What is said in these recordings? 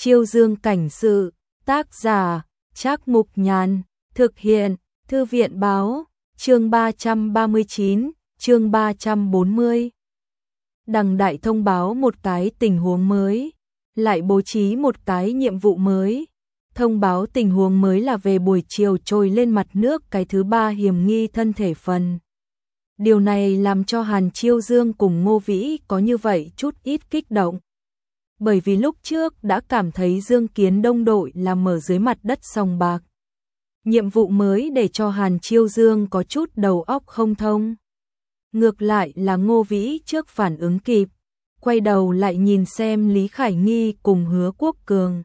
Chiêu Dương cảnh sự, tác giả, Trác Mục Nhàn, thực hiện, Thư viện báo, chương 339, chương 340. Đằng Đại thông báo một cái tình huống mới, lại bố trí một cái nhiệm vụ mới. Thông báo tình huống mới là về buổi chiều trồi lên mặt nước cái thứ 3 hiểm nghi thân thể phần. Điều này làm cho Hàn Chiêu Dương cùng Ngô Vĩ có như vậy chút ít kích động. Bởi vì lúc trước đã cảm thấy Dương Kiến Đông đội là mở dưới mặt đất sòng bạc. Nhiệm vụ mới để cho Hàn Chiêu Dương có chút đầu óc không thông. Ngược lại là Ngô Vĩ trước phản ứng kịp, quay đầu lại nhìn xem Lý Khải Nghi cùng Hứa Quốc Cường.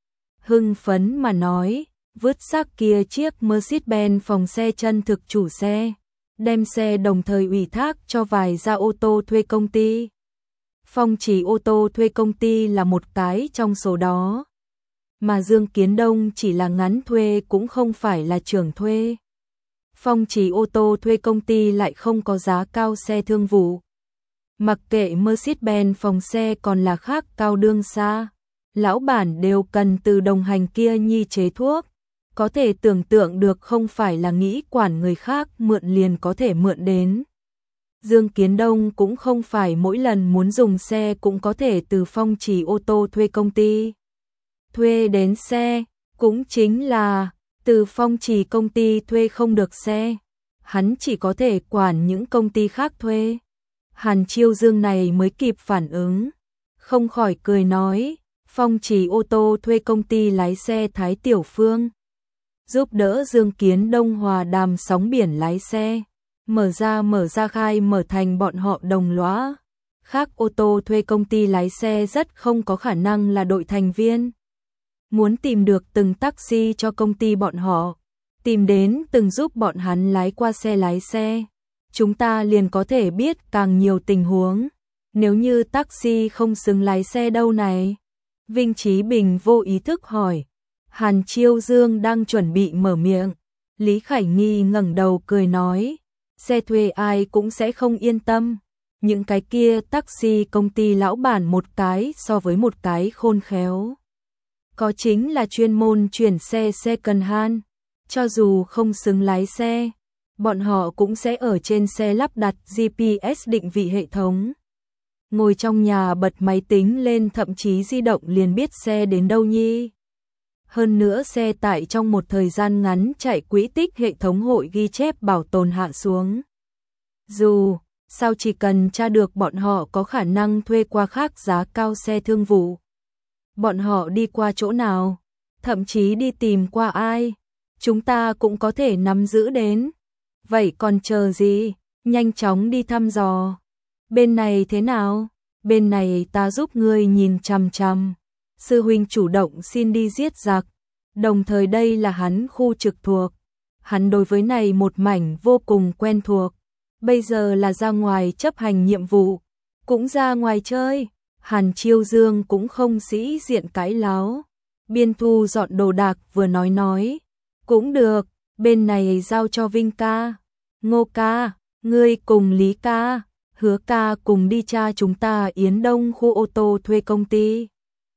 Hưng phấn mà nói, vứt xác kia chiếc Mercedes-Benz phòng xe chân thực chủ xe, đem xe đồng thời ủy thác cho vài gia ô tô thuê công ty. Phong Trì ô tô thuê công ty là một cái trong số đó. Mà Dương Kiến Đông chỉ là ngắn thuê cũng không phải là trưởng thuê. Phong Trì ô tô thuê công ty lại không có giá cao xe thương vụ. Mặc kệ Mercedes-Benz phòng xe còn là khác cao đương xa, lão bản đều cần từ đồng hành kia nhi chế thuốc. Có thể tưởng tượng được không phải là nghĩ quản người khác mượn liền có thể mượn đến. Dương Kiến Đông cũng không phải mỗi lần muốn dùng xe cũng có thể từ Phong Trì ô tô thuê công ty thuê đến xe, cũng chính là từ Phong Trì công ty thuê không được xe, hắn chỉ có thể quản những công ty khác thuê. Hàn Chiêu Dương này mới kịp phản ứng, không khỏi cười nói, Phong Trì ô tô thuê công ty lái xe Thái Tiểu Phương, giúp đỡ Dương Kiến Đông hòa đàm sóng biển lái xe, mở ra khai mở thành bọn họ đồng lõa. Khác ô tô thuê công ty lái xe rất không có khả năng là đội thành viên. Muốn tìm được từng taxi cho công ty bọn họ, tìm đến từng giúp bọn hắn lái qua xe lái xe, chúng ta liền có thể biết càng nhiều tình huống. Nếu như taxi không xứng lái xe đâu này? Vinh Chí Bình vô ý thức hỏi. Hàn Chiêu Dương đang chuẩn bị mở miệng. Lý Khải Nghi ngẩng đầu cười nói, xe thuê ai cũng sẽ không yên tâm. Những cái kia taxi công ty lão bản một cái so với một cái khôn khéo. Có chính là chuyên môn chuyển xe second hand, cho dù không xứng lái xe, bọn họ cũng sẽ ở trên xe lắp đặt GPS định vị hệ thống. Ngồi trong nhà bật máy tính lên thậm chí di động liền biết xe đến đâu nhi. Hơn nữa xe tải trong một thời gian ngắn chạy quỹ tích hệ thống hội ghi chép bảo tồn hạ xuống. Dù sao chỉ cần tra được bọn họ có khả năng thuê qua khác giá cao xe thương vụ. Bọn họ đi qua chỗ nào, thậm chí đi tìm qua ai, chúng ta cũng có thể nắm giữ đến. Vậy còn chờ gì, nhanh chóng đi thăm dò. Bên này thế nào? Bên này ta giúp ngươi nhìn chằm chằm. Sư huynh chủ động xin đi giết giặc, đồng thời đây là hắn khu trực thuộc. Hắn đối với này một mảnh vô cùng quen thuộc. Bây giờ là ra ngoài chấp hành nhiệm vụ, cũng ra ngoài chơi. Hàn Chiêu Dương cũng không sĩ diện cãi láo. Biên Thu dọn đồ đạc vừa nói, cũng được, bên này giao cho Vinh ca, Ngô ca, ngươi cùng Lý ca, Hứa ca cùng đi tra chúng ta Yến Đông khu ô tô thuê công ty.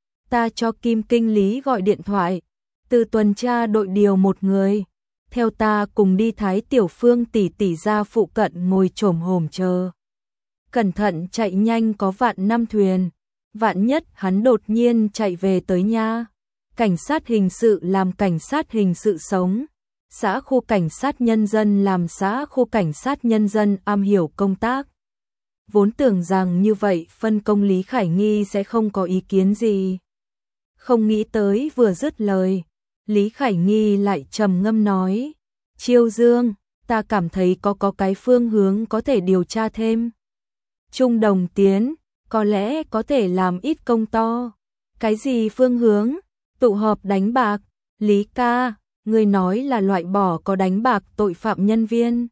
Ta cho Kim kinh lý gọi điện thoại, từ tuần tra đội điều một người, theo ta cùng đi Thái Tiểu Phương tỷ tỷ ra phụ cận ngồi chồm hổm chờ. Cẩn thận chạy nhanh có vạn năm thuyền, vạn nhất hắn đột nhiên chạy về tới nha. Cảnh sát hình sự làm cảnh sát hình sự sống, xã khu cảnh sát nhân dân làm xã khu cảnh sát nhân dân am hiểu công tác. Vốn tưởng rằng như vậy phân công Lý Khải Nghi sẽ không có ý kiến gì. Không nghĩ tới vừa dứt lời, Lý Khải Nghi lại trầm ngâm nói, Chiêu Dương, ta cảm thấy có cái phương hướng có thể điều tra thêm. Trung Đồng Tiến, có lẽ có thể làm ít công to. Cái gì phương hướng? Tụ họp đánh bạc. Lý ca, người nói là loại bỏ có đánh bạc tội phạm nhân viên.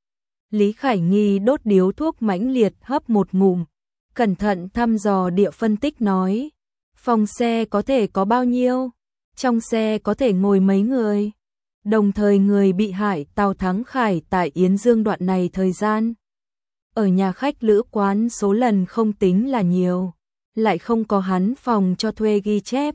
Lý Khải Nghi đốt điếu thuốc mãnh liệt hấp một ngụm, cẩn thận thăm dò địa phân tích nói, phòng xe có thể có bao nhiêu? Trong xe có thể ngồi mấy người? Đồng thời người bị hại Tào Thắng Khải tại Yến Dương đoạn này thời gian ở nhà khách lữ quán số lần không tính là nhiều, lại không có hắn phòng cho thuê ghi chép,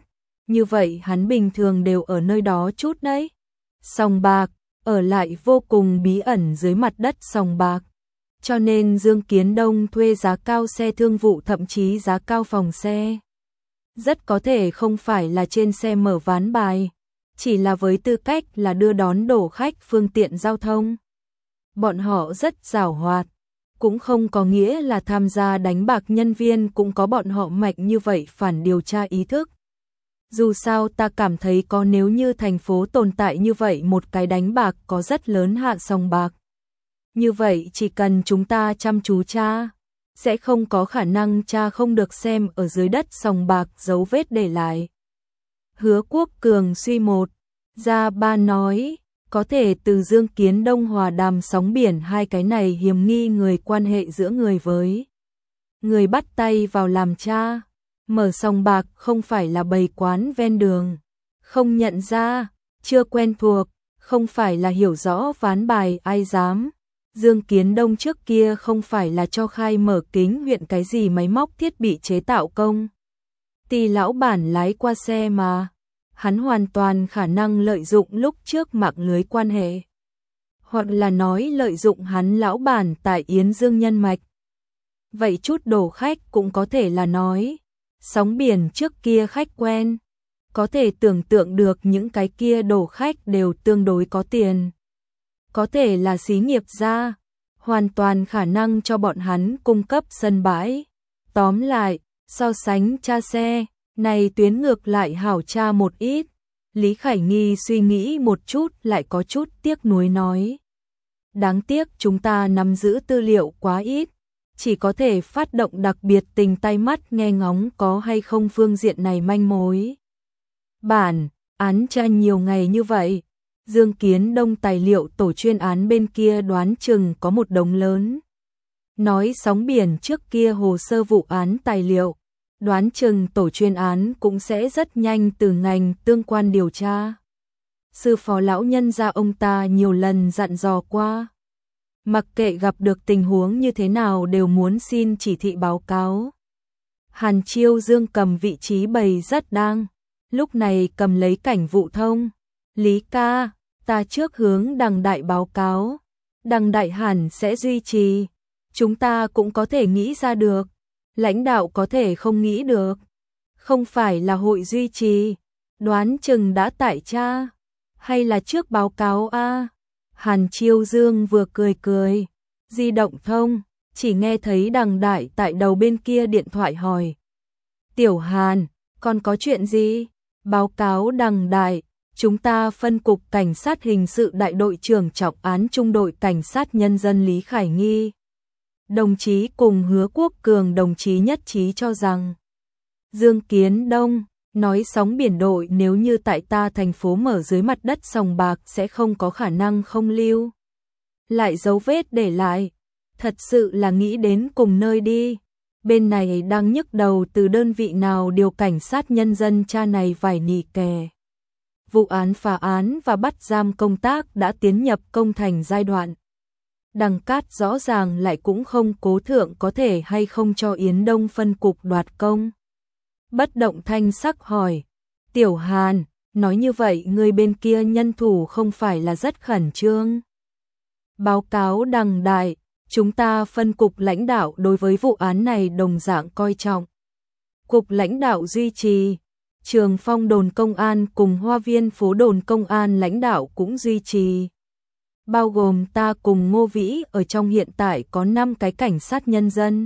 như vậy hắn bình thường đều ở nơi đó chút đấy. Sòng bạc, ở lại vô cùng bí ẩn dưới mặt đất sòng bạc. Cho nên Dương Kiến Đông thuê giá cao xe thương vụ, thậm chí giá cao phòng xe. Rất có thể không phải là trên xe mở ván bài, chỉ là với tư cách là đưa đón đổ khách phương tiện giao thông. Bọn họ rất giàu hoạt, cũng không có nghĩa là tham gia đánh bạc nhân viên cũng có bọn họ mạnh như vậy phản điều tra ý thức. Dù sao ta cảm thấy có, nếu như thành phố tồn tại như vậy một cái đánh bạc có rất lớn hạ sòng bạc. Như vậy chỉ cần chúng ta chăm chú tra, sẽ không có khả năng tra không được xem ở dưới đất sòng bạc dấu vết để lại. Hứa Quốc Cường suy một, ra ba nói, có thể từ Dương Kiến Đông hòa đàm sóng biển hai cái này hiểm nghi người quan hệ giữa người với người bắt tay vào làm cha. Mở sòng bạc không phải là bày quán ven đường, không nhận ra, chưa quen thuộc, không phải là hiểu rõ ván bài ai dám. Dương Kiến Đông trước kia không phải là cho khai mở Kính huyện cái gì máy móc thiết bị chế tạo công ty lão bản lái qua xe mà. Hắn hoàn toàn khả năng lợi dụng lúc trước mạng lưới quan hệ, hoặc là nói lợi dụng hắn lão bản tại Yến Dương nhân mạch. Vậy chút đổ khách cũng có thể là nói sóng biển trước kia khách quen, có thể tưởng tượng được những cái kia đổ khách đều tương đối có tiền, có thể là xí nghiệp gia, hoàn toàn khả năng cho bọn hắn cung cấp sân bãi. Tóm lại, so sánh tra xe, này tuyến ngược lại hảo tra một ít. Lý Khải Nghi suy nghĩ một chút lại có chút tiếc nuối nói. Đáng tiếc chúng ta nắm giữ tư liệu quá ít, chỉ có thể phát động đặc biệt tình tay mắt nghe ngóng có hay không phương diện này manh mối. Bản án tra nhiều ngày như vậy, Dương Kiến Đông tài liệu tổ chuyên án bên kia đoán chừng có một đống lớn. Nói sóng biển trước kia hồ sơ vụ án tài liệu, đoán chừng tổ chuyên án cũng sẽ rất nhanh từ ngành tương quan điều tra. Sư phó lão nhân gia ông ta nhiều lần dặn dò qua, mặc kệ gặp được tình huống như thế nào đều muốn xin chỉ thị báo cáo. Hàn Chiêu Dương cầm vị trí bày rất đang, lúc này cầm lấy cảnh vụ thông. Lý ca, ta trước hướng Đằng Đại báo cáo, Đằng Đại hẳn sẽ duy trì, chúng ta cũng có thể nghĩ ra được, lãnh đạo có thể không nghĩ được, không phải là hội duy trì, đoán chừng đã tại tra, hay là trước báo cáo a? Hàn Chiêu Dương vừa cười cười, di động thông, chỉ nghe thấy Đằng Đại tại đầu bên kia điện thoại hỏi. Tiểu Hàn, còn có chuyện gì? Báo cáo Đằng Đại, chúng ta phân cục cảnh sát hình sự đại đội trưởng trọng án trung đội cảnh sát nhân dân Lý Khải Nghi. Đồng chí cùng Hứa Quốc Cường đồng chí nhất trí cho rằng Dương Kiến Đông nói sóng biển đội nếu như tại ta thành phố mở dưới mặt đất sòng bạc sẽ không có khả năng không lưu lại dấu vết để lại, thật sự là nghĩ đến cùng nơi đi. Bên này đang nhức đầu từ đơn vị nào điều cảnh sát nhân dân cha này vài nỉ kè. Vụ án phá án và bắt giam công tác đã tiến nhập công thành giai đoạn. Đằng Cát rõ ràng lại cũng không cố thượng có thể hay không cho Yến Đông phân cục đoạt công. Bất động thanh sắc hỏi, Tiểu Hàn, nói như vậy người bên kia nhân thủ không phải là rất khẩn trương. Báo cáo Đằng Đại, chúng ta phân cục lãnh đạo đối với vụ án này đồng dạng coi trọng. Cục lãnh đạo duy trì, Trường Phong đồn công an cùng Hoa Viên phố đồn công an lãnh đạo cũng duy trì. Bao gồm ta cùng Ngô Vĩ ở trong hiện tại có 5 cái cảnh sát nhân dân.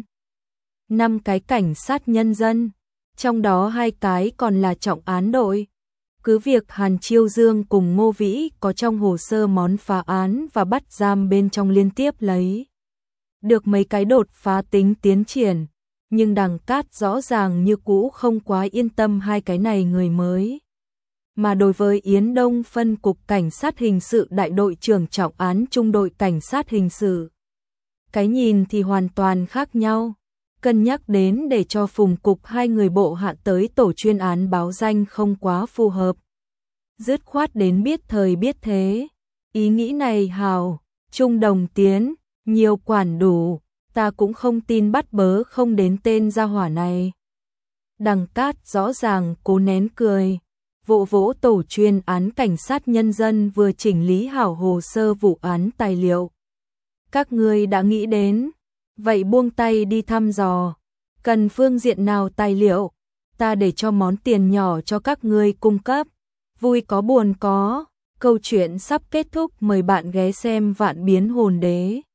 5 cái cảnh sát nhân dân, trong đó 2 cái còn là trọng án đội. Cứ việc Hàn Chiêu Dương cùng Ngô Vĩ có trong hồ sơ món phá án và bắt giam bên trong liên tiếp lấy được mấy cái đột phá tính tiến triển, nhưng Đằng Cát rõ ràng như cũ không quá yên tâm 2 cái này người mới. Mà đối với Yến Đông phân cục cảnh sát hình sự đại đội trưởng trọng án trung đội cảnh sát hình sự, cái nhìn thì hoàn toàn khác nhau. Cân nhắc đến để cho phùng cục 2 người bộ hạ tới tổ chuyên án báo danh không quá phù hợp. Dứt khoát đến biết thời biết thế. Ý nghĩ này hào, trung đồng tiến, nhiều quản đủ, ta cũng không tin bắt bớ không đến tên gia hỏa này. Đằng Cát rõ ràng cố nén cười, vỗ vỗ tổ chuyên án cảnh sát nhân dân vừa chỉnh lý hảo hồ sơ vụ án tài liệu. Các ngươi đã nghĩ đến, vậy buông tay đi thăm dò, cần phương diện nào tài liệu, ta để cho món tiền nhỏ cho các ngươi cung cấp, vui có buồn có, câu chuyện sắp kết thúc, mời bạn ghé xem Vạn Biến Hồn Đế.